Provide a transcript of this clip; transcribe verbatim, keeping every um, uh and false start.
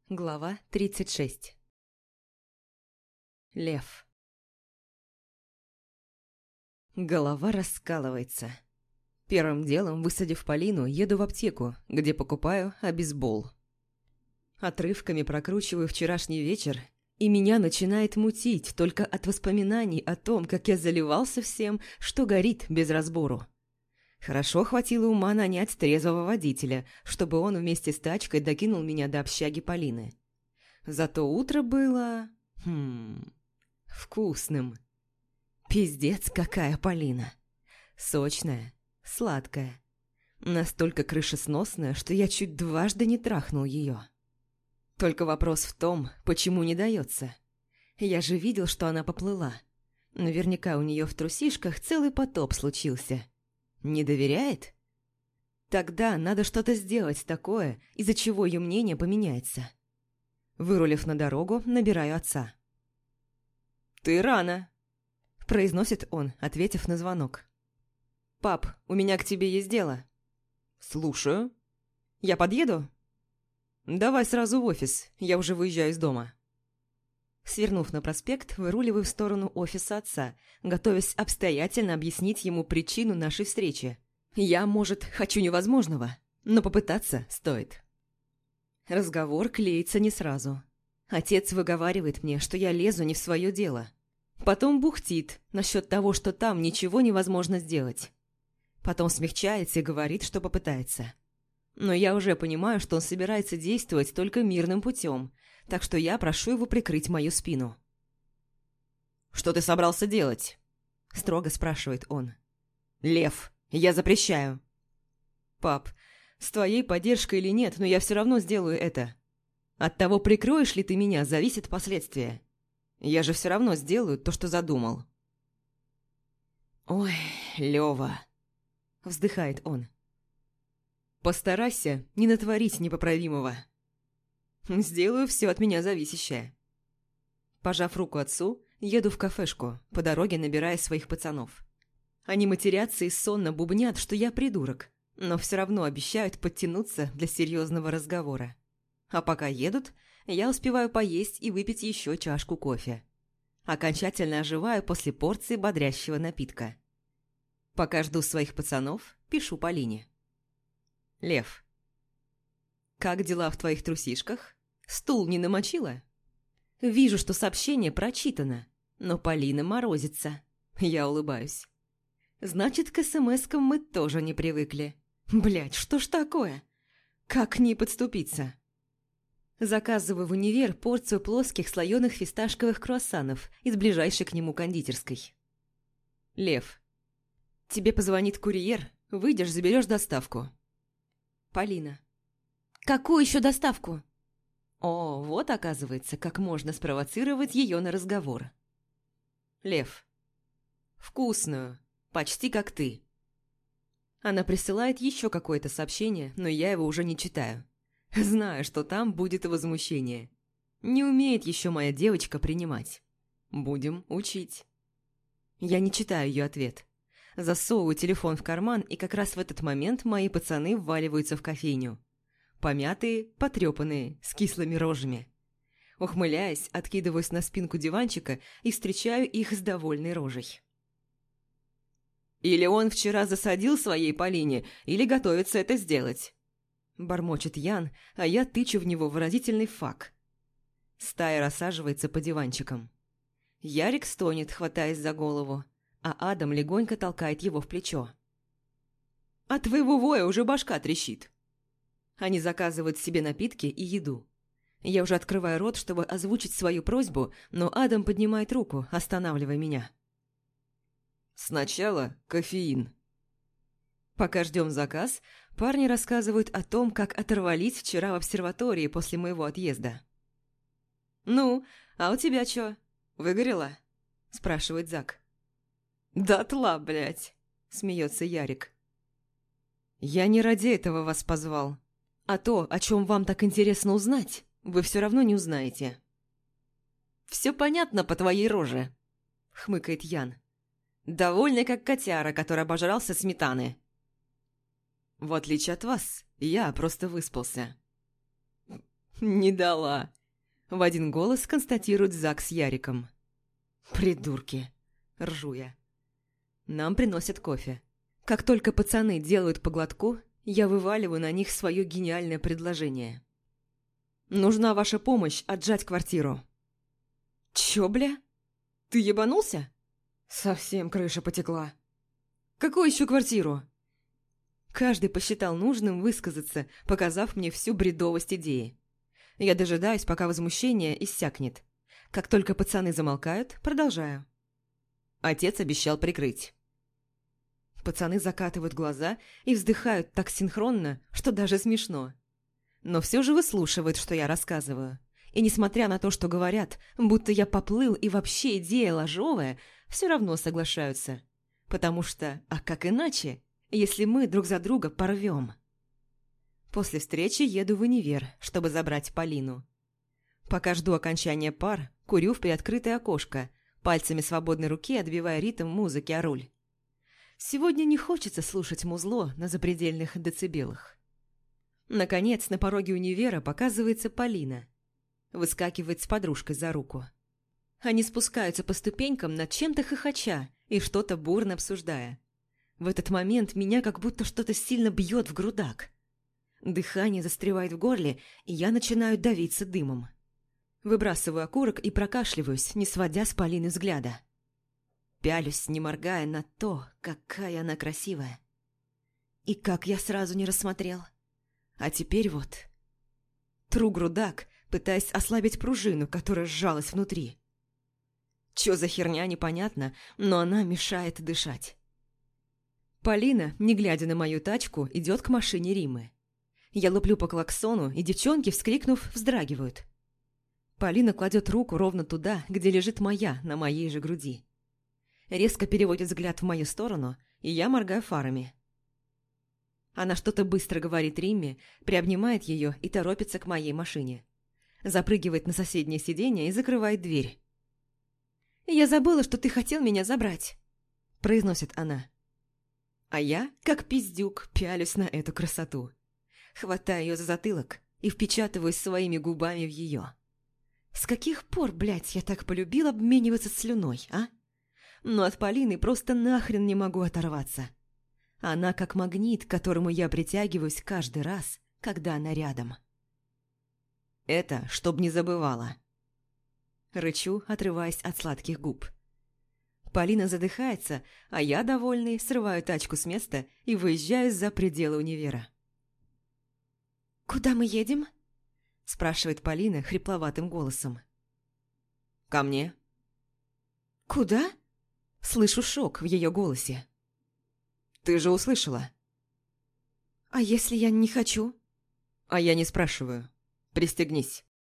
Глава тридцать шесть. Лев. Голова раскалывается. Первым делом, высадив Полину, еду в аптеку, где покупаю обезбол. Отрывками прокручиваю вчерашний вечер, и меня начинает мутить только от воспоминаний о том, как я заливался всем, что горит без разбору. Хорошо хватило ума нанять трезвого водителя, чтобы он вместе с тачкой докинул меня до общаги Полины. Зато утро было... Хм... вкусным. Пиздец, какая Полина. Сочная, сладкая. Настолько крышесносная, что я чуть дважды не трахнул ее. Только вопрос в том, почему не дается. Я же видел, что она поплыла. Наверняка у нее в трусишках целый потоп случился. Не доверяет? Тогда надо что-то сделать такое, из-за чего ее мнение поменяется. Вырулив на дорогу, набираю отца. «Ты рано», – произносит он, ответив на звонок. «Пап, у меня к тебе есть дело». «Слушаю». «Я подъеду?» «Давай сразу в офис, я уже выезжаю из дома». Свернув на проспект, выруливаю в сторону офиса отца, готовясь обстоятельно объяснить ему причину нашей встречи. Я, может, хочу невозможного, но попытаться стоит. Разговор клеится не сразу. Отец выговаривает мне, что я лезу не в свое дело. Потом бухтит насчет того, что там ничего невозможно сделать. Потом смягчается и говорит, что попытается. Но я уже понимаю, что он собирается действовать только мирным путем, так что я прошу его прикрыть мою спину. «Что ты собрался делать?» – строго спрашивает он. «Лев, я запрещаю». «Пап, с твоей поддержкой или нет, но я все равно сделаю это. От того, прикроешь ли ты меня, зависит последствия. Я же все равно сделаю то, что задумал». «Ой, Лёва», – вздыхает он. «Постарайся не натворить непоправимого. Сделаю все от меня зависящее». Пожав руку отцу, еду в кафешку, по дороге набирая своих пацанов. Они матерятся и сонно бубнят, что я придурок, но все равно обещают подтянуться для серьезного разговора. А пока едут, я успеваю поесть и выпить еще чашку кофе. Окончательно оживаю после порции бодрящего напитка. Пока жду своих пацанов, пишу Полине. «Лев, как дела в твоих трусишках? Стул не намочила?» Вижу, что сообщение прочитано, но Полина морозится. Я улыбаюсь. Значит, к смс-кам мы тоже не привыкли. Блядь, что ж такое? Как к ней подступиться? Заказываю в универ порцию плоских слоеных фисташковых круассанов из ближайшей к нему кондитерской. «Лев, тебе позвонит курьер, выйдешь, заберешь доставку». Полина. «Какую еще доставку?» О, вот оказывается, как можно спровоцировать ее на разговор. «Лев, вкусную, почти как ты». Она присылает еще какое-то сообщение, но я его уже не читаю. Знаю, что там будет возмущение. Не умеет еще моя девочка принимать. Будем учить. Я не читаю ее ответ. Засовываю телефон в карман, и как раз в этот момент мои пацаны вваливаются в кофейню. Помятые, потрепанные, с кислыми рожами. Ухмыляясь, откидываюсь на спинку диванчика и встречаю их с довольной рожей. «Или он вчера засадил своей Полине, или готовится это сделать», – бормочет Ян, а я тычу в него выразительный фак. Стая рассаживается по диванчикам. Ярик стонет, хватаясь за голову, а Адам легонько толкает его в плечо. «От твоего воя уже башка трещит». Они заказывают себе напитки и еду. Я уже открываю рот, чтобы озвучить свою просьбу, но Адам поднимает руку, останавливая меня. «Сначала кофеин». Пока ждем заказ, парни рассказывают о том, как оторвались вчера в обсерватории после моего отъезда. «Ну, а у тебя чё, выгорело?» – спрашивает Зак. «Дотла, блядь!» – смеется Ярик. «Я не ради этого вас позвал. А то, о чем вам так интересно узнать, вы все равно не узнаете». «Все понятно по твоей роже», – хмыкает Ян. «Довольный, как котяра, который обожрался сметаны». «В отличие от вас, я просто выспался». Не дала. В один голос констатируют Зак с Яриком. Придурки. Ржу я. Нам приносят кофе. Как только пацаны делают по глотку, я вываливаю на них свое гениальное предложение. Нужна ваша помощь отжать квартиру. Чё, бля? Ты ебанулся? Совсем крыша потекла. Какую еще квартиру? Каждый посчитал нужным высказаться, показав мне всю бредовость идеи. Я дожидаюсь, пока возмущение иссякнет. Как только пацаны замолкают, продолжаю. Отец обещал прикрыть. Пацаны закатывают глаза и вздыхают так синхронно, что даже смешно. Но все же выслушивают, что я рассказываю. И несмотря на то, что говорят, будто я поплыл и вообще идея ложовая, все равно соглашаются. Потому что, а как иначе, если мы друг за друга порвем? После встречи еду в универ, чтобы забрать Полину. Пока жду окончания пар, курю в приоткрытое окошко, пальцами свободной руки отбивая ритм музыки о руль. Сегодня не хочется слушать музло на запредельных децибелах. Наконец, на пороге универа показывается Полина. Выскакивает с подружкой за руку. Они спускаются по ступенькам над чем-то хохоча и что-то бурно обсуждая. В этот момент меня как будто что-то сильно бьет в грудак. Дыхание застревает в горле, и я начинаю давиться дымом. Выбрасываю окурок и прокашливаюсь, не сводя с Полины взгляда. Пялюсь, не моргая, на то, какая она красивая. И как я сразу не рассмотрел. А теперь вот. Тру грудак, пытаясь ослабить пружину, которая сжалась внутри. Чё за херня, непонятно, но она мешает дышать. Полина, не глядя на мою тачку, идет к машине Римы. Я луплю по клаксону, и девчонки, вскрикнув, вздрагивают. Полина кладет руку ровно туда, где лежит моя, на моей же груди. Резко переводит взгляд в мою сторону, и я моргаю фарами. Она что-то быстро говорит Римме, приобнимает ее и торопится к моей машине. Запрыгивает на соседнее сиденье и закрывает дверь. «Я забыла, что ты хотел меня забрать», – произносит она. А я, как пиздюк, пялюсь на эту красоту. Хватаю ее за затылок и впечатываюсь своими губами в ее. С каких пор, блядь, я так полюбил обмениваться слюной, а? Но от Полины просто нахрен не могу оторваться. Она как магнит, к которому я притягиваюсь каждый раз, когда она рядом. Это чтоб не забывала. Рычу, отрываясь от сладких губ. Полина задыхается, а я, довольный, срываю тачку с места и выезжаю за пределы универа. «Куда мы едем?» – спрашивает Полина хрипловатым голосом. «Ко мне». «Куда?» – слышу шок в ее голосе. «Ты же услышала». «А если я не хочу?» «А я не спрашиваю. Пристегнись».